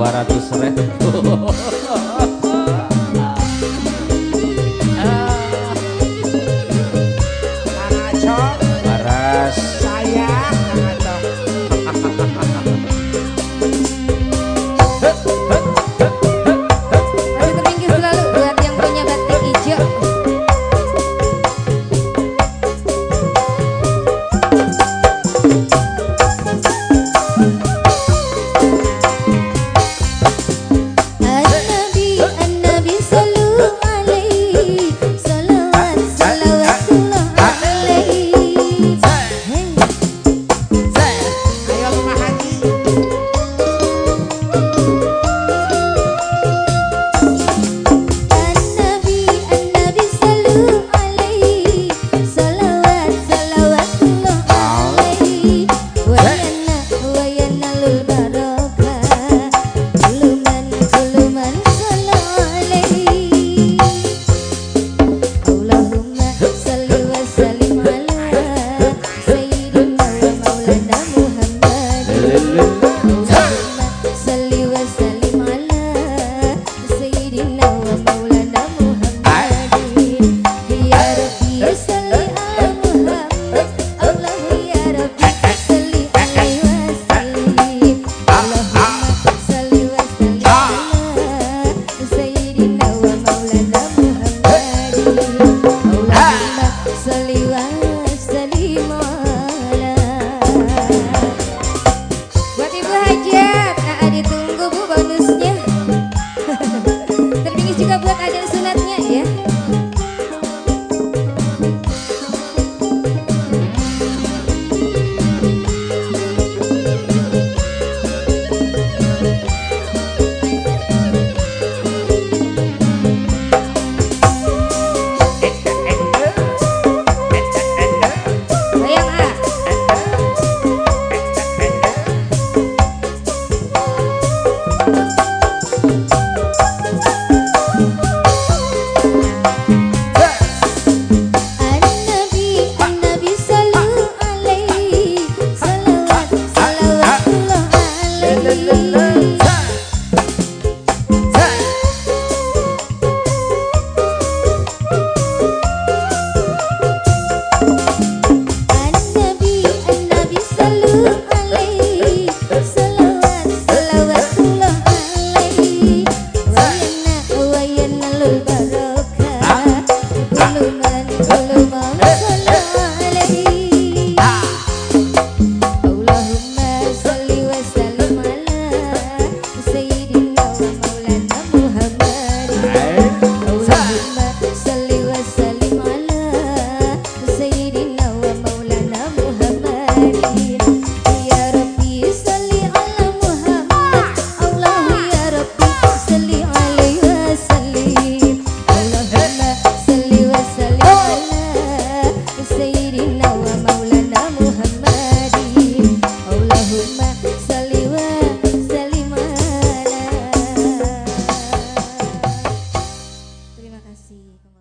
200.000. Waras sayang Masih terpinggir selalu buat yang punya batik hijau. An-Nabi sallu alaihi salawat salawatullah alaihi. ayo rumah haji An-Nabi sallu alaihi salawat salawatullah alaihi. Wa yanalul barakah kullu man salla alaihi. Allahumma salli wa sallim ala sayyidina wa maulana Muhammadin. Allahumma salli wa sallim ala sayyidina wa maulana Muhammadin. Ya Rabbi salli ala Muhammad. Allah ya Rabbi salli alaihi wa sallim. Allahumma salli wa sallim ala sayyidina wa maulana Muhammadin. Allahumma salli wa sallim ala. Buat Ibu Hajat, nah ditunggu Bu bonusnya. Terpingis juga buat adan sunatnya ya. Bayang ah. An-Nabi sallu alaihi salawat salawatullah alaihi. An-Nabi sallu alaihi salawat salawatullah alaihi. Wa yanalul barakah kullu man salla alaihi. Allahumma salli wa sallim ala sayyidina wa maulana Muhammadin. Allahumma salli wa sallim ala sayyidina wa maulana Muhammadin. Ya Rabbi salli ala Muhammad. Allah ya Rabbi salli alaihi wa sallim. Allahumma salli wa sallim ala sayyidina wa maulana Muhammadin. Allahumma salli wa sallim ala. Terima kasih.